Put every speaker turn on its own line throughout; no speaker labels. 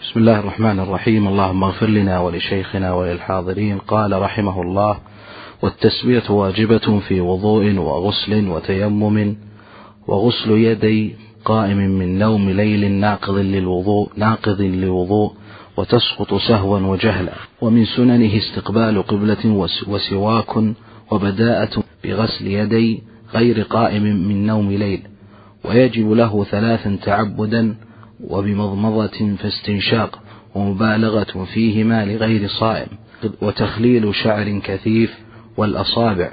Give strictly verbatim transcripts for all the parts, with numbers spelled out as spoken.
بسم الله الرحمن الرحيم. اللهم اغفر لنا ولشيخنا وللحاضرين. قال رحمه الله: والتسمية واجبة في وضوء وغسل وتيمم وغسل يدي قائم من نوم ليل ناقض للوضوء ناقض للوضوء وتسقط سهوا وجهلا. ومن سننه استقبال قبلة وسواك وبداءة بغسل يدي غير قائم من نوم ليل، ويجب له ثلاثا تعبدا وبمضمضة فاستنشاق ومبالغة فيهما لغير صائم، وتخليل شعر كثيف والأصابع،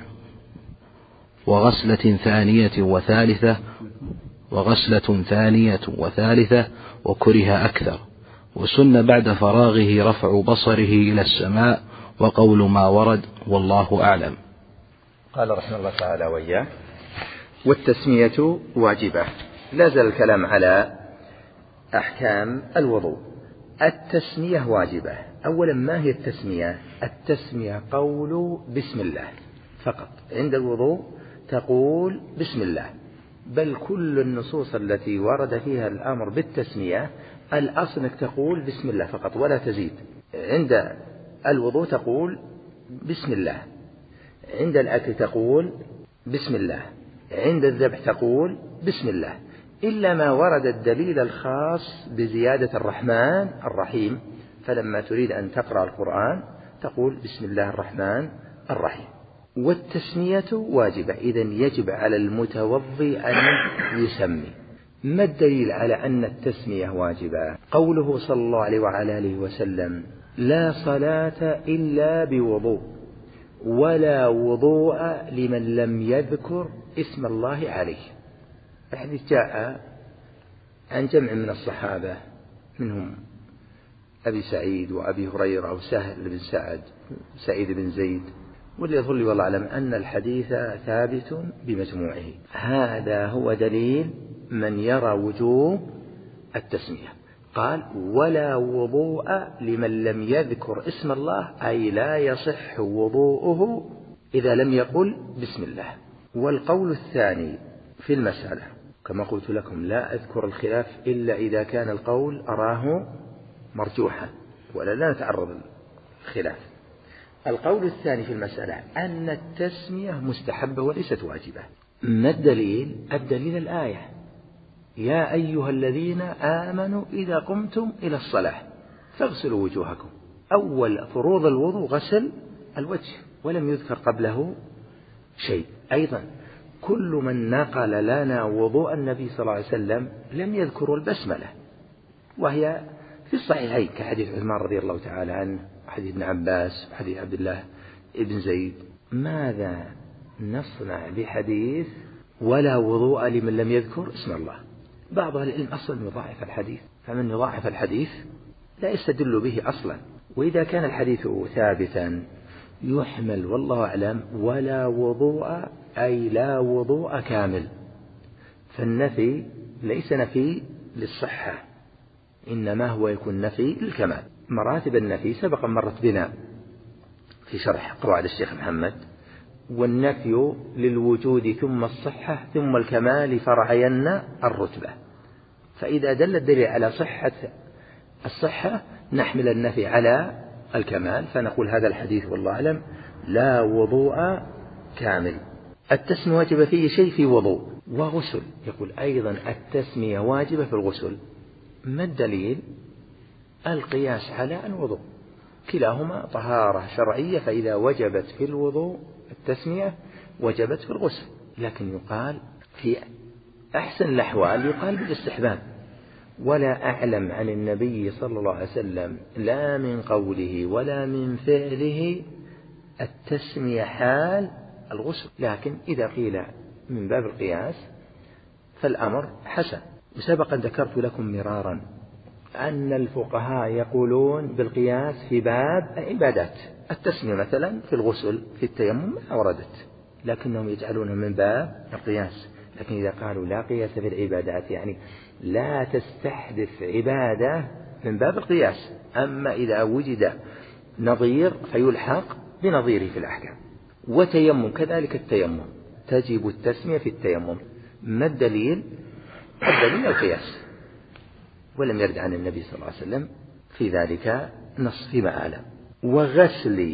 وغسلة ثانية وثالثة وغسلة ثانية وثالثة وكره أكثر. وسن بعد فراغه رفع بصره إلى السماء وقول ما ورد، والله أعلم.
قال رحمه الله تعالى وإياه: والتسمية واجبة. لا زال الكلام على أحكام الوضوء. التسمية واجبة. أولا، ما هي التسمية؟ التسمية قول بسم الله فقط. عند الوضوء تقول بسم الله، بل كل النصوص التي ورد فيها الأمر بالتسمية الأصل أنك تقول بسم الله فقط ولا تزيد. عند الوضوء تقول بسم الله، عند الأكل تقول بسم الله، عند الذبح تقول بسم الله، إلا ما ورد الدليل الخاص بزيادة الرحمن الرحيم، فلما تريد أن تقرأ القرآن تقول بسم الله الرحمن الرحيم. والتسمية واجبة، إذن يجب على المتوضي أن يسمي. ما الدليل على أن التسمية واجبة؟ قوله صلى الله عليه وعلى آله وسلم: لا صلاة إلا بوضوء ولا وضوء لمن لم يذكر اسم الله عليه. الحديث جاء عن جمع من الصحابة، منهم أبي سعيد وأبي هريرة أو سهل بن سعد سعيد بن زيد، واللي يظل لي والله أعلم أن الحديث ثابت بمجموعه. هذا هو دليل من يرى وجوب التسمية. قال: ولا وضوء لمن لم يذكر اسم الله، أي لا يصح وضوءه إذا لم يقل بسم الله. والقول الثاني في المسألة كما قلت لكم لا أذكر الخلاف إلا إذا كان القول أراه مرجوحا، ولا لا نتعرض الخلاف. القول الثاني في المسألة أن التسمية مستحبة وليست واجبة. ما الدليل؟ الدليل الآية: يا أيها الذين آمنوا إذا قمتم إلى الصلاة فاغسلوا وجوهكم. أول فروض الوضوء غسل الوجه، ولم يذكر قبله شيء. أيضا كل من نقل لنا وضوء النبي صلى الله عليه وسلم لم يذكر البسملة، وهي في الصحيحين كحديث عثمان رضي الله تعالى عنه، وحديث ابن عباس، وحديث عبد الله ابن زيد. ماذا نصنع بحديث ولا وضوء لمن لم يذكر اسم الله؟ بعض أهل العلم أصلا يضاعف الحديث، فمن يضاعف الحديث لا يستدل به أصلا. وإذا كان الحديث ثابتا يحمل والله أعلم ولا وضوء أي لا وضوء كامل، فالنفي ليس نفي للصحة، إنما هو يكون نفي للكمال. مراتب النفي سبق مرت بنا في شرح قواعد الشيخ محمد. والنفي للوجود ثم الصحة ثم الكمال فرعين الرتبة. فإذا دل الدليل على صحة الصحة نحمل النفي على الكمال، فنقول هذا الحديث والله أعلم لا وضوء كامل. التسمية واجبة فيه شيء في وضوء وغسل. يقول أيضا التسمية واجبة في الغسل. ما الدليل؟ القياس على الوضوء، كلاهما طهارة شرعية، فإذا وجبت في الوضوء التسمية وجبت في الغسل. لكن يقال في أحسن الأحوال يقال بالاستحباب. ولا أعلم عن النبي صلى الله عليه وسلم لا من قوله ولا من فعله التسمية حال الغسل، لكن إذا قيل من باب القياس فالأمر حسن. وسبقا ذكرت لكم مرارا أن الفقهاء يقولون بالقياس في باب عبادات. التسمية مثلا في الغسل في التيمم ما وردت، لكنهم يجعلونها من باب القياس. لكن إذا قالوا لا قياس في العبادات يعني لا تستحدث عبادة من باب القياس، أما إذا وجد نظير فيلحق بنظيره في الأحكام. وتيمم كذلك، التيمم تجب التسمية في التيمم. ما الدليل؟ الدليل القياس، ولم يرد عن النبي صلى الله عليه وسلم في ذلك نص فيما أعلم. وغسل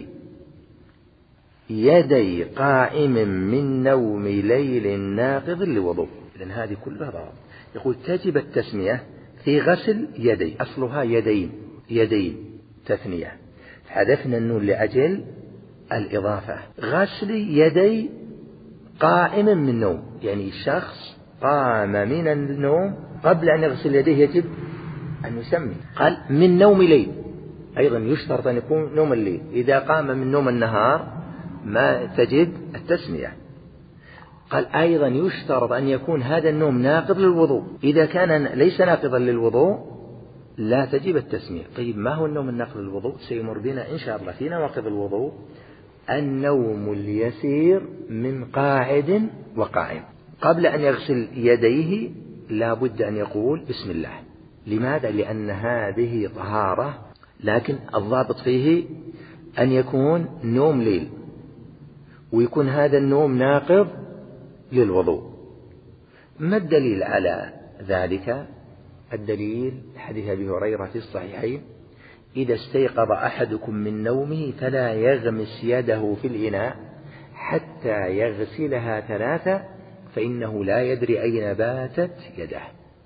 يدي قائم من نوم ليل ناقض لوضوء. إذن هذه كلها ضوابط. يقول تجب التسمية في غسل يدي، أصلها يدين، يدين تثنية، حذفنا النون لأجل الإضافة. غسل يدي قائم من نوم، يعني الشخص قام من النوم قبل أن يغسل يديه يجب أن يسمي. قال من نوم ليل، أيضا يشترط أن يكون نوم الليل. إذا قام من نوم النهار ما تجد التسمية. قال أيضا يشترط أن يكون هذا النوم ناقض للوضوء. إذا كان ليس ناقضا للوضوء لا تجب التسمية. طيب ما هو النوم الناقض للوضوء؟ سيمر بنا إن شاء الله في نواقض الوضوء. النوم اليسير من قاعد وقائم. قبل أن يغسل يديه لا بد أن يقول بسم الله. لماذا؟ لأن هذه طهارة، لكن الضابط فيه أن يكون نوم ليل، ويكون هذا النوم ناقض للوضوء. ما الدليل على ذلك؟ الدليل حديث أبي هريرة في الصحيحين: إذا استيقظ أحدكم من نومه فلا يغمس يده في الإناء حتى يغسلها ثلاثة فإنه لا يدري أين باتت يده.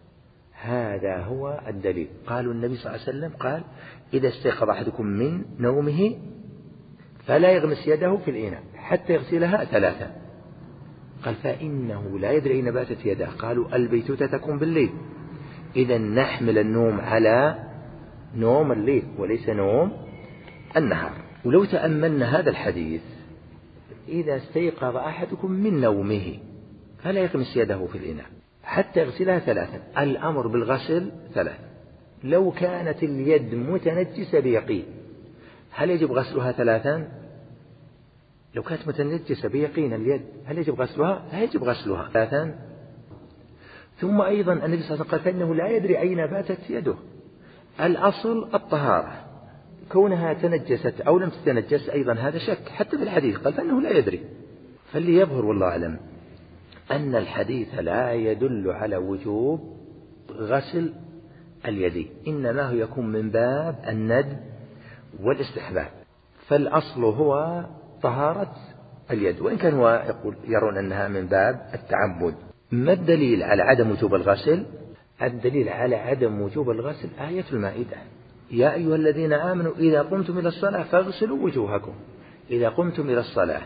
هذا هو الدليل. قالوا النبي صلى الله عليه وسلم قال: إذا استيقظ أحدكم من نومه فلا يغمس يده في الإناء حتى يغسلها ثلاثة. قال: فإنه لا يدري أين باتت يده. قالوا: البيتوتة تكون بالليل. إذا نحمل النوم على نوم الليل وليس نوم النهار. ولو تأملنا هذا الحديث: إذا استيقظ أحدكم من نومه فلا يغمس يده في الإناء حتى يغسلها ثلاثا، الأمر بالغسل ثلاث. لو كانت اليد متنجسة بيقين هل يجب غسلها ثلاثا؟ لو كانت متنجسة بيقين اليد هل يجب غسلها؟ لا يجب غسلها ثلاثا. ثم أيضا النبي صلى الله عليه وسلم قال: فإنه لا يدري أين باتت يده. الأصل الطهارة، كونها تنجست أو لم تتنجس أيضا هذا شك. حتى في الحديث قال: فإنه لا يدري. فاللي يظهر والله أعلم أن الحديث لا يدل على وجوب غسل اليدين، إنما هو يكون من باب الندب والاستحباب. فالأصل هو طهارة اليد، وإن كان هو يقول يرون أنها من باب التعبد. ما الدليل على عدم وجوب الغسل؟ الدليل على عدم وجوب الغسل آية المائدة: يا أيها الذين آمنوا إذا قمتم إلى الصلاة فاغسلوا وجوهكم. إذا قمتم إلى الصلاة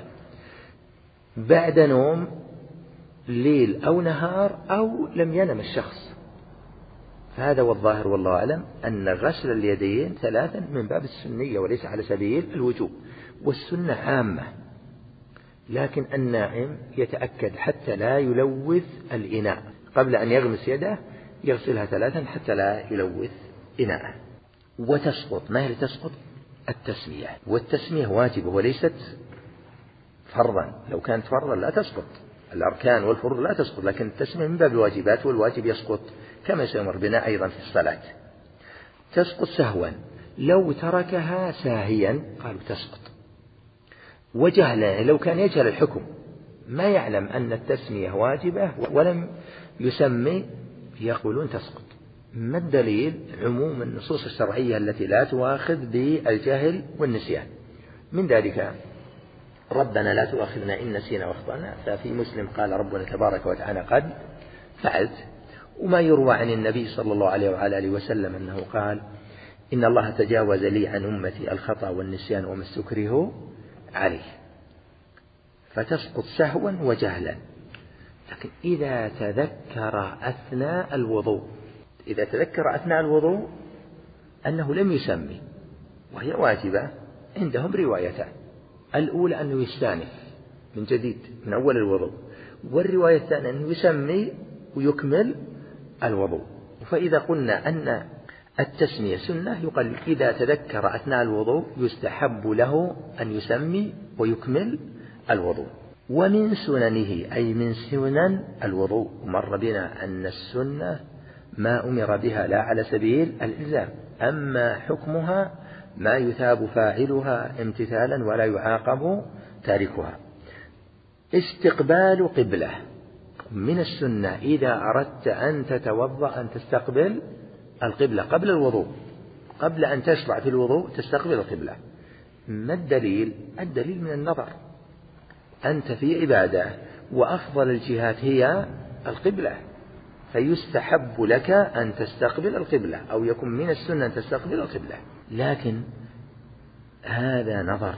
بعد نوم ليل أو نهار أو لم ينم الشخص، فهذا والظاهر والله أعلم أن غسل اليدين ثلاثا من باب السنية وليس على سبيل الوجوب، والسنة عامة. لكن النائم يتأكد حتى لا يلوث الإناء قبل أن يغمس يده يغسلها ثلاثا حتى لا يلوث إناءه. وتسقط، ما هي تسقط؟ التسمية، والتسمية واجبة وليست فرضا. لو كانت فرضا لا تسقط، الأركان والفروض لا تسقط، لكن التسمية من باب الواجبات، والواجب يسقط كما سيمر بنا أيضا في الصلاة. تسقط سهوا، لو تركها ساهيا قالوا تسقط. وجهلا، لو كان يجهل الحكم ما يعلم أن التسمية واجبة ولم يسمي يقولون تسقط. ما الدليل؟ عموم النصوص الشرعية التي لا تؤاخذ بالجهل والنسيان. من ذلك ربنا لا تؤاخذنا إن نسينا واخطأنا، ففي مسلم قال ربنا تبارك وتعالى قد فعلت. وما يروى عن النبي صلى الله عليه وعلى آله وسلم أنه قال: إن الله تجاوز لي عن أمتي الخطأ والنسيان وما استكرهوا عليه. فتسقط سهوا وجهلا. لكن إذا تذكر أثناء الوضوء، إذا تذكر أثناء الوضوء أنه لم يسمي، وهي واجبة عندهم روايتان: الأولى أنه يستأنف من جديد من أول الوضوء، والرواية الثانية أنه يسمي ويكمل الوضوء. فإذا قلنا أن التسمية سنة يقال إذا تذكر أثناء الوضوء يستحب له أن يسمي ويكمل الوضوء. ومن سننه أي من سنن الوضوء، مر بنا أن السنة ما أمر بها لا على سبيل الإلزام، أما حكمها ما يثاب فاعلها امتثالا ولا يعاقب تاركها. استقبال قبلة، من السنة إذا أردت أن تتوضأ أن تستقبل القبلة قبل الوضوء، قبل أن تشرع في الوضوء تستقبل القبلة. ما الدليل؟ الدليل من النظر. أنت في عبادة وأفضل الجهات هي القبلة، فيستحب لك أن تستقبل القبلة، أو يكون من السنة أن تستقبل القبلة، لكن هذا نظر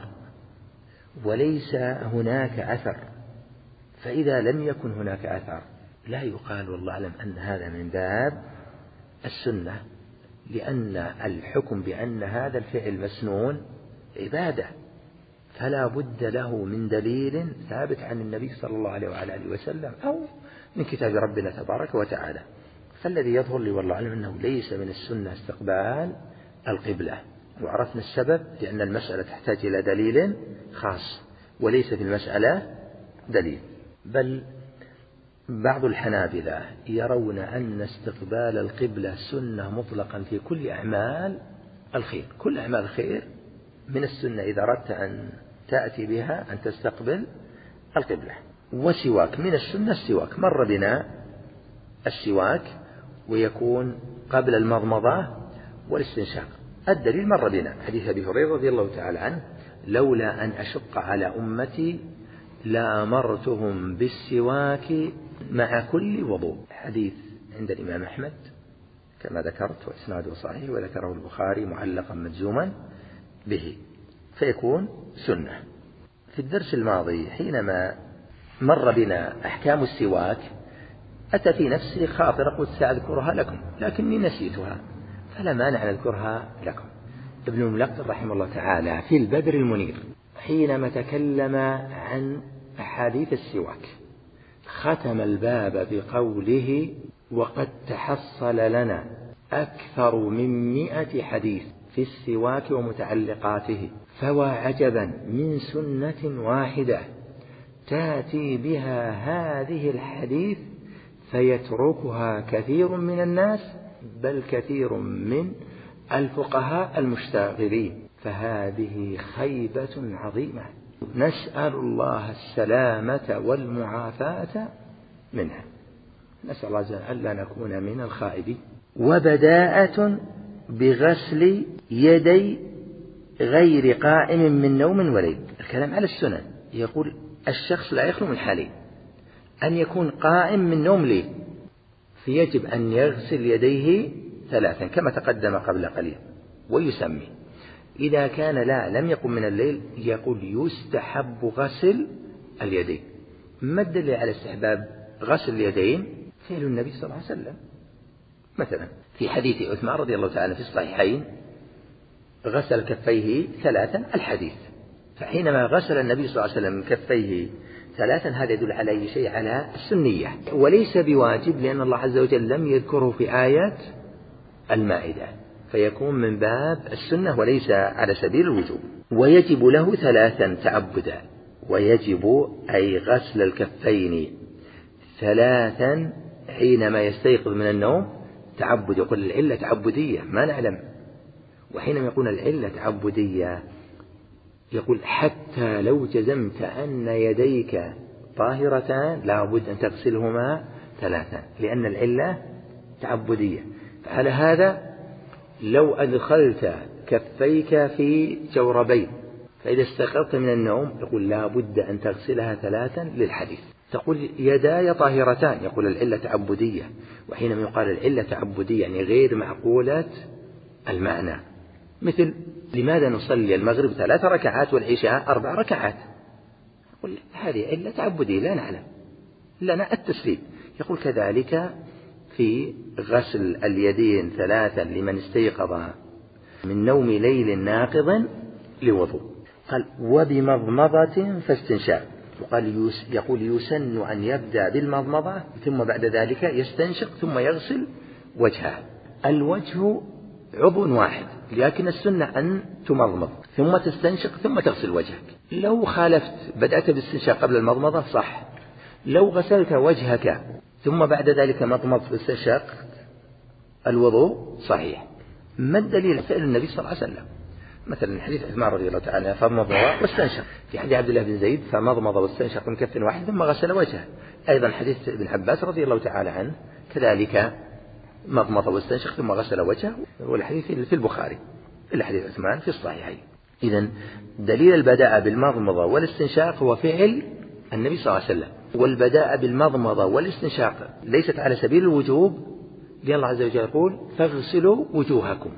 وليس هناك أثر. فإذا لم يكن هناك أثر لا يقال والله أعلم أن هذا من باب السنة، لأن الحكم بأن هذا الفعل مسنون عبادة، فلا بد له من دليل ثابت عن النبي صلى الله عليه وعلى آله وسلم أو من كتاب ربنا تبارك وتعالى. فالذي يظهر لي والله أعلم أنه ليس من السنة استقبال القبلة، وعرفنا السبب لأن المسألة تحتاج إلى دليل خاص وليس في المسألة دليل. بل بعض الحنابلة يرون أن استقبال القبلة سنة مطلقا في كل أعمال الخير. كل أعمال الخير من السنة إذا أردت أن تأتي بها أن تستقبل القبلة. وسواك من السنة السواك، مر بنا السواك ويكون قبل المضمضة والاستنشاق. الدليل مر بنا حديث أبي هريرة رضي الله تعالى عنه: لولا أن أشق على أمتي لأمرتهم بالسواك مع كل وضوء. حديث عند الإمام أحمد كما ذكرت وإسناده صحيح، وذكره البخاري معلقا مجزوما به، فيكون سنة. في الدرس الماضي حينما مر بنا أحكام السواك أتى في نفسي خاطر قلت سأذكرها لكم لكني نسيتها، فلا مانع أن أذكرها لكم. ابن الملقن رحمه الله تعالى في البدر المنير حينما تكلم عن أحاديث السواك ختم الباب بقوله: وقد تحصل لنا أكثر من مئة حديث في السواك ومتعلقاته، فوا عجبا من سنة واحدة تأتي بها هذه الحديث فيتركها كثير من الناس، بل كثير من الفقهاء المشتغلين، فهذه خيبة عظيمة، نسأل الله السلامة والمعافاة منها. نسأل الله جل ألا نكون من الخائبين. وبداءة بغسل يدي غير قائم من نوم وليل. الكلام على السنن، يقول الشخص لا يخلو من حالين: أن يكون قائم من نوم ليل فيجب أن يغسل يديه ثلاثا كما تقدم قبل قليل، ويسمي. إذا كان لا لم يقم من الليل يقول يستحب غسل اليدين. ما الدليل على استحباب غسل اليدين؟ فعل النبي صلى الله عليه وسلم. مثلا في حديث عثمان رضي الله تعالى في الصحيحين: غسل كفيه ثلاثا الحديث. فحينما غسل النبي صلى الله عليه وسلم كفيه ثلاثا هذا يدل على أي شيء؟ على السنية، وليس بواجب لأن الله عز وجل لم يذكره في آية المائدة، فيكون من باب السنة وليس على سبيل الوجوب. ويجب له ثلاثا تعبدا، ويجب أي غسل الكفين ثلاثا حينما يستيقظ من النوم تعبد. يقول العلة تعبدية ما نعلم، وحينما يقول العلة تعبدية يقول حتى لو جزمت أن يديك طاهرتان لا بد أن تغسلهما ثلاثا، لأن العلة تعبدية. فعلى هذا لو أدخلت كفيك في جوربين فإذا استيقظت من النوم يقول لا بد أن تغسلها ثلاثا للحديث. تقول يداي طاهرتان، يقول العلة تعبدية. وحينما يقال العلة تعبدية يعني غير معقولة المعنى، مثل لماذا نصلي المغرب ثلاث ركعات والعشاء أربع ركعات؟ يقول هذه علة تعبدية لا نعلم، لنا التسليم. يقول كذلك في غسل اليدين ثلاثا لمن استيقظ من نوم ليل ناقض لوضوء. قال وبمضمضة فاستنشاق. وقال يقول يسن أن يبدأ بالمضمضة ثم بعد ذلك يستنشق ثم يغسل وجهه. الوجه عضو واحد، لكن السنة أن تمضمض ثم تستنشق ثم تغسل وجهك. لو خالفت بدأت بالاستنشاق قبل المضمضة صح، لو غسلت وجهك ثم بعد ذلك مضمضت واستنشقت الوضوء صحيح. ما الدليل؟ فعل النبي صلى الله عليه وسلم. مثلا حديث عثمان رضي الله تعالى فمضمض واستنشق، في حديث عبد الله بن زيد فمضمض واستنشق من كف واحد ثم غسل وجهه. أيضا حديث ابن عباس رضي الله تعالى عنه كذلك مضمض واستنشق ثم غسل وجهه، والحديث في البخاري إلا حديث عثمان في الصحيحين. إذن دليل البداء بالمضمضة والاستنشاق هو فعل النبي صلى الله عليه وسلم، والبداء بالمضمضة والاستنشاق ليست على سبيل الوجوب، لأن الله عز وجل يقول فاغسلوا وجوهكم،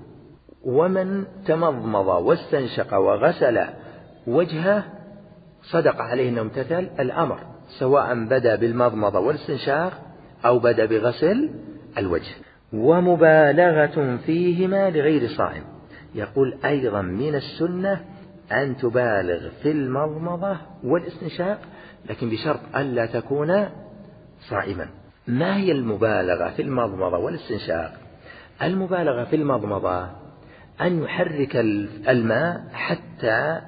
ومن تمضمض واستنشق وغسل وجهه صدق عليه أنه امتثل الأمر، سواء بدأ بالمضمضة والاستنشاق أو بدأ بغسل الوجه. ومبالغة فيهما لغير صائم، يقول أيضا من السنة أن تبالغ في المضمضة والاستنشاق، لكن بشرط ألا تكون صائما. ما هي المبالغة في المضمضة والاستنشاق؟ المبالغة في المضمضة أن يحرك الماء حتى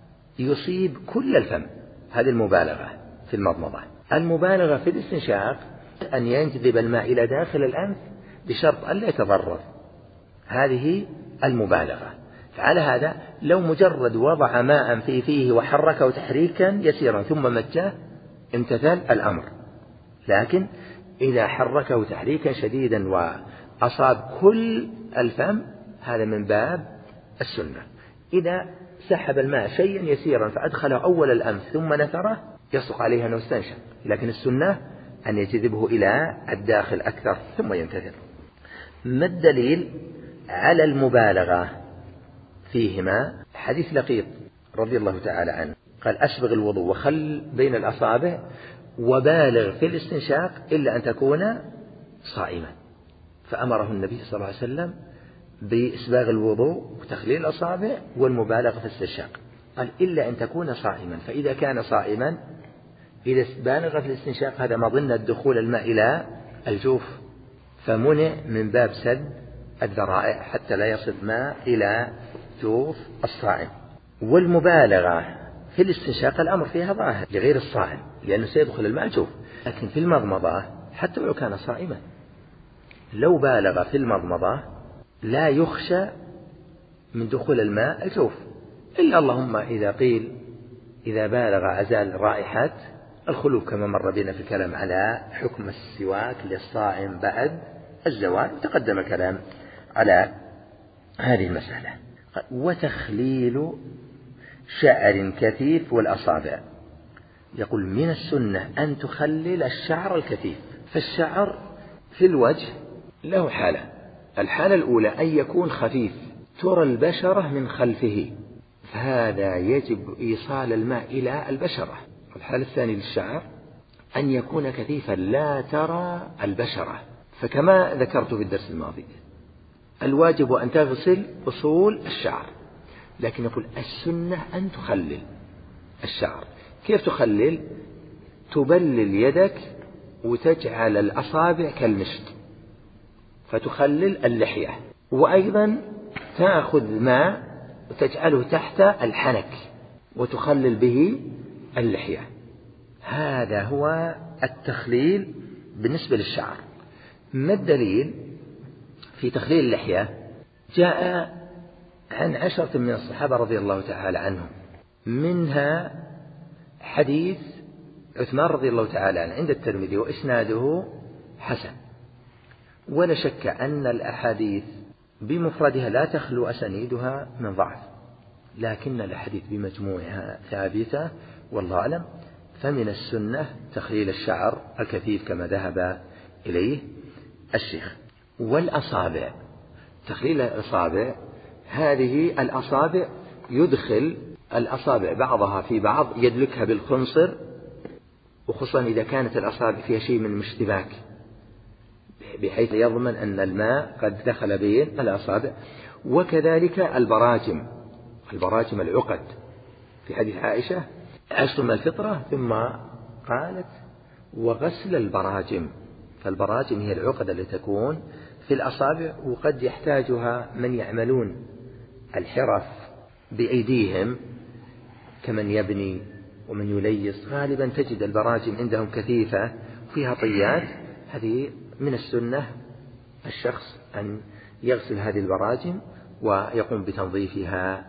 يصيب كل الفم، هذه المبالغة في المضمضة. المبالغة في الاستنشاق أن ينجذب الماء إلى داخل الأنف بشرط ألا يتضرر، هذه المبالغة. فعلى هذا لو مجرد وضع ماء في فيه وحركه تحريكا يسيرا ثم مجاه امتثل الأمر، لكن إذا حركه تحريكا شديدا وأصاب كل الفم هذا من باب السنة. إذا سحب الماء شيئا يسيرا فأدخله أول الأنف ثم نثره يصدق عليه أنه استنشق، لكن السنة أن يجذبه إلى الداخل أكثر ثم ينتثر. ما الدليل على المبالغة فيهما؟ حديث لقيط رضي الله تعالى عنه قال أسبغ الوضوء وخل بين الأصابع وبالغ في الاستنشاق إلا أن تكون صائما، فأمره النبي صلى الله عليه وسلم بإسباغ الوضوء وتخليل الأصابع والمبالغة في الاستنشاق، قال إلا أن تكون صائما، فإذا كان صائما إذا بالغ في الاستنشاق هذا مظنة دخول الماء إلى الجوف، فمنع من باب سد الذرائع حتى لا يصل ماء إلى جوف الصائم. والمبالغة في الاستنشاق الأمر فيها ظاهر لغير الصائم لأنه سيدخل الماء الجوف، لكن في المضمضة حتى لو كان صائما لو بالغ في المضمضة لا يخشى من دخول الماء الجوف، إلا اللهم إذا قيل إذا بالغ أزال رائحة الخلوف كما مر بنا في الكلام على حكم السواك للصائم بعد الزوال، وتقدم كلام على هذه المسألة. وتخليل شعر كثيف والأصابع، يقول من السنة أن تخلل الشعر الكثيف، فالشعر في الوجه له حالة، الحالة الأولى أن يكون خفيف ترى البشرة من خلفه، فهذا يجب إيصال الماء إلى البشرة. الحالة الثانية للشعر أن يكون كثيفا لا ترى البشرة، فكما ذكرت في الدرس الماضي الواجب أن تغسل أصول الشعر، لكن يقول السنة أن تخلل الشعر. كيف تخلل؟ تبلل يدك وتجعل الأصابع كالمشط فتخلل اللحية، وأيضا تأخذ ماء وتجعله تحت الحنك وتخلل به اللحية. هذا هو التخليل بالنسبة للشعر. ما الدليل في تخليل اللحية؟ جاء عن عشرة من الصحابة رضي الله تعالى عنهم، منها حديث عثمان رضي الله تعالى عنه عند الترمذي وإسناده حسن، ولا شك أن الأحاديث بمفردها لا تخلو أسانيدها من ضعف، لكن الأحاديث بمجموعها ثابتة والله أعلم. فمن السنة تخليل الشعر الكثيف كما ذهب إليه الشيخ. والأصابع، تخليل الأصابع، هذه الأصابع يدخل الأصابع بعضها في بعض يدلكها بالخنصر، وخصوصا إذا كانت الأصابع فيها شيء من الاشتباك بحيث يضمن أن الماء قد دخل بين الأصابع. وكذلك البراجم، البراجم العقد، في حديث عائشة عشتم الفطرة ثم قالت وغسل البراجم، فالبراجم هي العقد التي تكون في الأصابع، وقد يحتاجها من يعملون الحرف بأيديهم كمن يبني ومن يليس، غالبا تجد البراجم عندهم كثيفة فيها طيات. هذه من السنة الشخص أن يغسل هذه البراجم ويقوم بتنظيفها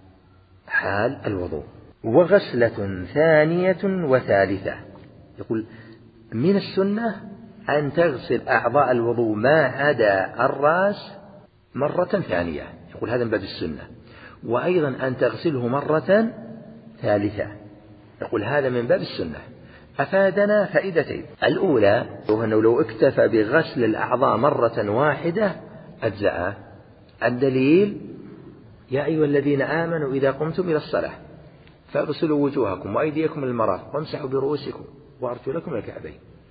حال الوضوء. وغسلة ثانية وثالثة، يقول من السنة أن تغسل أعضاء الوضوء ما عدا الرأس مرة ثانية، يقول هذا من باب السنة. وأيضا أن تغسله مرة ثالثة، يقول هذا من باب السنة. أفادنا فائدتين. الأولى هو أنه لو اكتفى بغسل الأعضاء مرة واحدة أجزأ. الدليل: يا أيها الذين آمنوا إذا قمتم إلى الصلاة فاغسلوا وجوهكم وأيديكم إلى المرافق وامسحوا برؤوسكم وأرجلكم إلى الكعبين.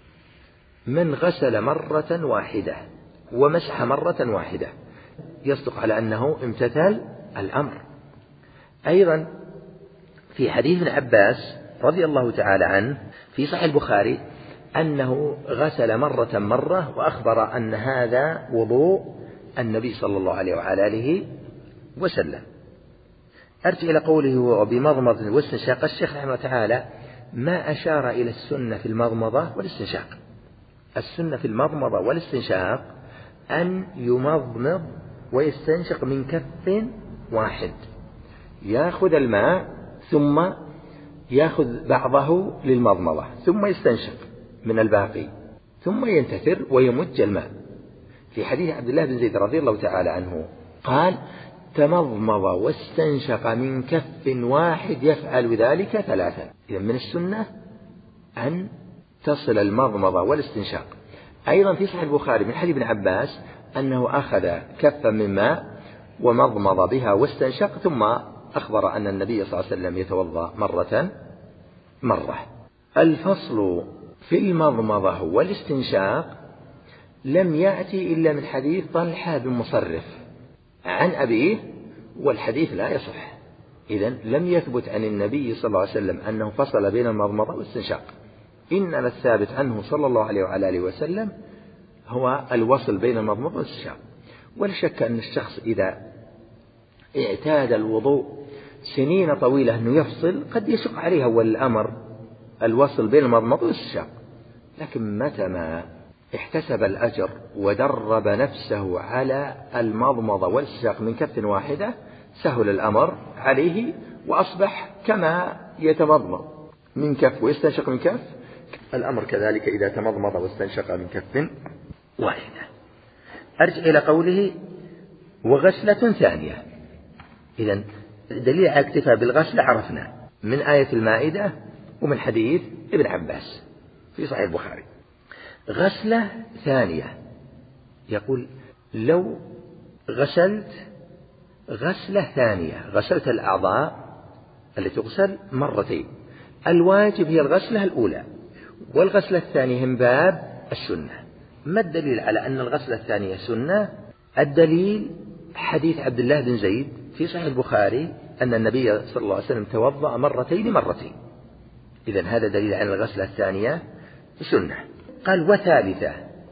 من غسل مرة واحدة ومسح مرة واحدة يصدق على أنه امتثل الأمر. أيضا في حديث ابن عباس رضي الله تعالى عنه في صحيح البخاري أنه غسل مرة مرة وأخبر أن هذا وضوء النبي صلى الله عليه وعلى آله وسلم. أرجع إلى قوله وبمضمض واستنشاق. الشيخ رحمه الله تعالى ما أشار إلى السنة في المضمضة والاستنشاق. السنة في المضمضة والاستنشاق أن يمضمض ويستنشق من كف واحد، يأخذ الماء ثم يأخذ بعضه للمضمضة ثم يستنشق من الباقي ثم ينتثر ويمج الماء. في حديث عبد الله بن زيد رضي الله تعالى عنه قال: تمضمض واستنشق من كف واحد يفعل ذلك ثلاثا. إذن من السنة أن تصل المضمضة والاستنشاق. أيضا في صحيح البخاري من حديث ابن عباس أنه أخذ كفا من ماء ومضمض بها واستنشق ثم أخبر أن النبي صلى الله عليه وسلم يتوضأ مرة مرة. الفصل في المضمضة والاستنشاق لم يأتي إلا من حديث طلحة بن مصرف عن أبيه، والحديث لا يصح. إذن لم يثبت عن النبي صلى الله عليه وسلم أنه فصل بين المضمضة والاستنشاق. إنما الثابت عنه صلى الله عليه وعلى آله وسلم هو الوصل بين المضمضة والاستنشاق. ولا شك أن الشخص إذا اعتاد الوضوء سنين طويلة أنه يفصل قد يشق عليه أول الأمر الوصل بين المضمضة والاستنشاق، لكن متى ما احتسب الأجر ودرب نفسه على المضمضة والاستنشاق من كف واحدة سهل الأمر عليه، وأصبح كما يتمضمض من كف ويستنشق من كف الأمر كذلك إذا تمضمض واستنشق من كف واحدة. أرجع إلى قوله وغسلة ثانية. إذن دليل على اكتفاء بالغسل عرفنا من آية المائدة ومن حديث ابن عباس في صحيح البخاري. غسلة ثانية يقول لو غسلت غسلة ثانية غسلت الأعضاء التي تغسل مرتين، الواجب هي الغسلة الأولى، والغسلة الثانية من باب السنة. ما الدليل على أن الغسلة الثانية سنة؟ الدليل حديث عبد الله بن زيد في صحيح البخاري أن النبي صلى الله عليه وسلم توضأ مرتين مرتين. إذن هذا دليل على الغسلة الثانية سنة. قال وثالثة،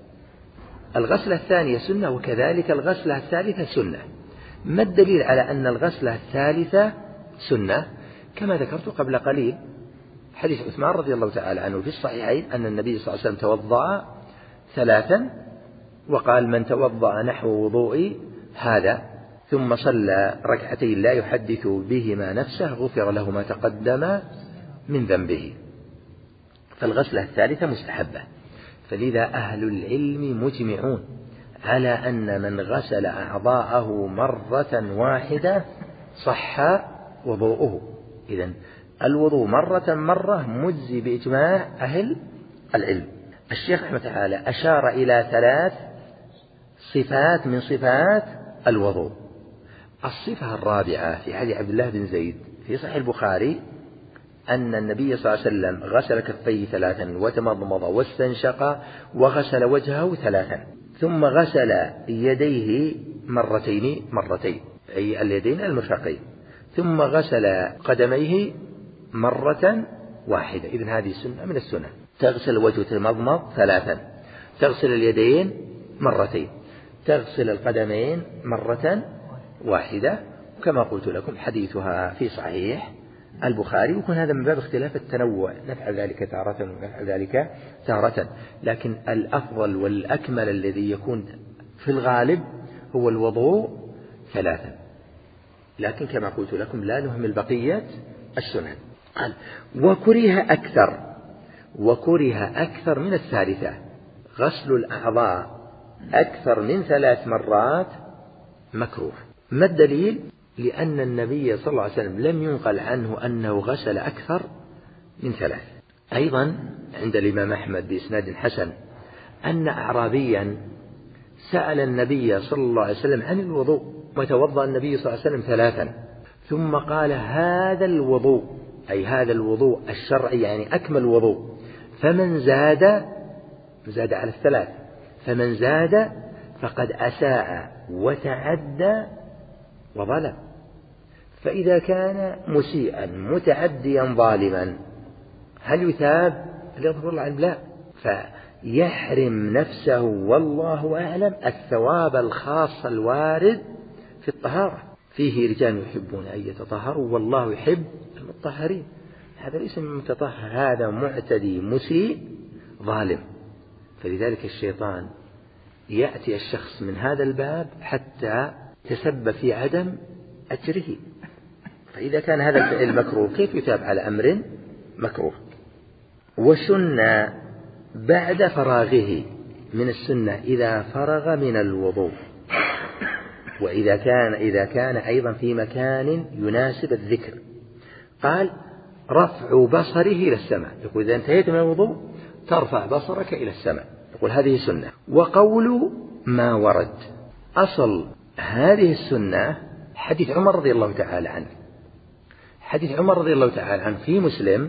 الغسلة الثانية سنة وكذلك الغسلة الثالثة سنة. ما الدليل على أن الغسلة الثالثة سنة؟ كما ذكرت قبل قليل حديث عثمان رضي الله تعالى عنه في الصحيحين أن النبي صلى الله عليه وسلم توضأ ثلاثا وقال من توضأ نحو وضوئي هذا ثم صلى ركعتين لا يحدث بهما نفسه غفر له ما تقدم من ذنبه. فالغسلة الثالثة مستحبة، فلذا أهل العلم مجمعون على أن من غسل أعضاءه مرة واحدة صح وضوءه. إذن الوضوء مرة مرة مجزي بإجماع أهل العلم. الشيخ رحمه تعالى أشار إلى ثلاث صفات من صفات الوضوء. الصفة الرابعة في حديث عبد الله بن زيد في صحيح البخاري أن النبي صلى الله عليه وسلم غسل كفيه ثلاثا وتمضمض واستنشق وغسل وجهه ثلاثا ثم غسل يديه مرتين مرتين أي اليدين المرفقين ثم غسل قدميه مرة واحدة. إذن هذه سنة من السنة. تغسل وجه تمضمض ثلاثا، تغسل اليدين مرتين، تغسل القدمين مرة واحدة، كما قلت لكم حديثها في صحيح البخاري. ويكون هذا من باب اختلاف التنوع، نفعل ذلك تارة ونفعل ذلك تارة، لكن الأفضل والأكمل الذي يكون في الغالب هو الوضوء ثلاثا، لكن كما قلت لكم لا نهمل بقية السنن. قال وكره أكثر، وكره أكثر من الثالثة غسل الأعضاء أكثر من ثلاث مرات مكروه. ما الدليل؟ لأن النبي صلى الله عليه وسلم لم ينقل عنه أنه غسل أكثر من ثلاث. أيضا عند الإمام أحمد بإسناد حسن أن أعرابيا سأل النبي صلى الله عليه وسلم عن الوضوء، وتوضأ النبي صلى الله عليه وسلم ثلاثا، ثم قال: هذا الوضوء، أي هذا الوضوء الشرعي، يعني أكمل وضوء، فمن زاد زاد على الثلاث، فمن زاد فقد أساء وتعدى وظلم. فإذا كان مسيئا متعديا ظالما هل يثاب؟ ليظهر الله عنه لا، فيحرم نفسه والله أعلم الثواب الخاص الوارد في الطهارة. فيه رجال يحبون أن يتطهروا والله يحب المطهرين. هذا ليس من المتطهر، هذا معتدي مسيء ظالم. فلذلك الشيطان يأتي الشخص من هذا الباب حتى تسبب في عدم أجره. فإذا كان هذا الفعل مكروه كيف يتاب على أمر مكروه؟ وسن بعد فراغه من السنة إذا فرغ من الوضوء، وإذا كان إذا كان أيضا في مكان يناسب الذكر. قال: رفع بصره إلى السماء، يقول إذا انتهيت من الوضوء ترفع بصرك إلى السماء، يقول هذه سنة. وقول ما ورد، أصل هذه السنة حديث عمر رضي الله تعالى عنه. حديث عمر رضي الله تعالى عنه في مسلم: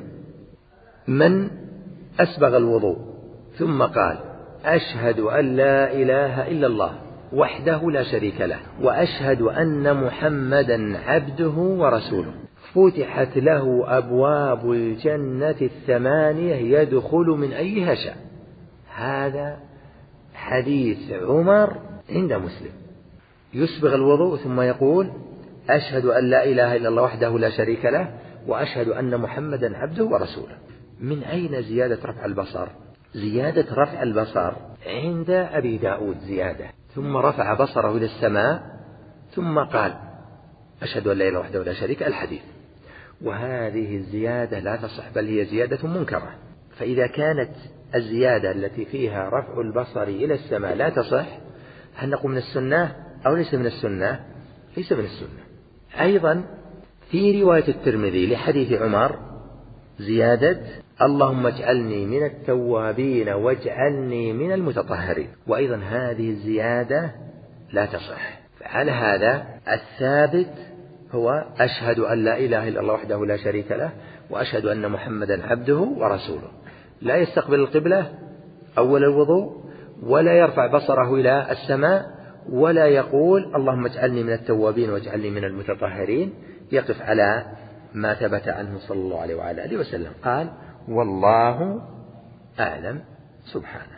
من أسبغ الوضوء ثم قال: أشهد أن لا إله إلا الله وحده لا شريك له وأشهد أن محمدا عبده ورسوله، فتحت له أبواب الجنة الثمانية يدخل من أيها شاء. هذا حديث عمر عند مسلم. يسبغ الوضوء ثم يقول: أشهد أن لا إله إلا الله وحده لا شريك له وأشهد أن محمدا عبده ورسوله. من أين زيادة رفع البصر؟ زيادة رفع البصر عند أبي داود زيادة، ثم رفع بصره إلى السماء ثم قال: أشهد أن لا إله وحده لا شريك، الحديث. وهذه الزيادة لا تصح، بل هي زيادة منكرة. فإذا كانت الزيادة التي فيها رفع البصر إلى السماء لا تصح، هل نقول من السنة أو ليس من السنة؟ ليس من السنة. أيضا في رواية الترمذي لحديث عمر زيادة: اللهم اجعلني من التوابين واجعلني من المتطهرين، وأيضا هذه الزيادة لا تصح. فعلى هذا الثابت هو أشهد أن لا إله إلا الله وحده لا شريك له وأشهد أن محمدا عبده ورسوله. لا يستقبل القبلة أول الوضوء، ولا يرفع بصره إلى السماء، ولا يقول اللهم اجعلني من التوابين واجعلني من المتطهرين. يقف على ما ثبت عنه صلى الله عليه وعلى آله وسلم. قال: والله أعلم. سبحانه.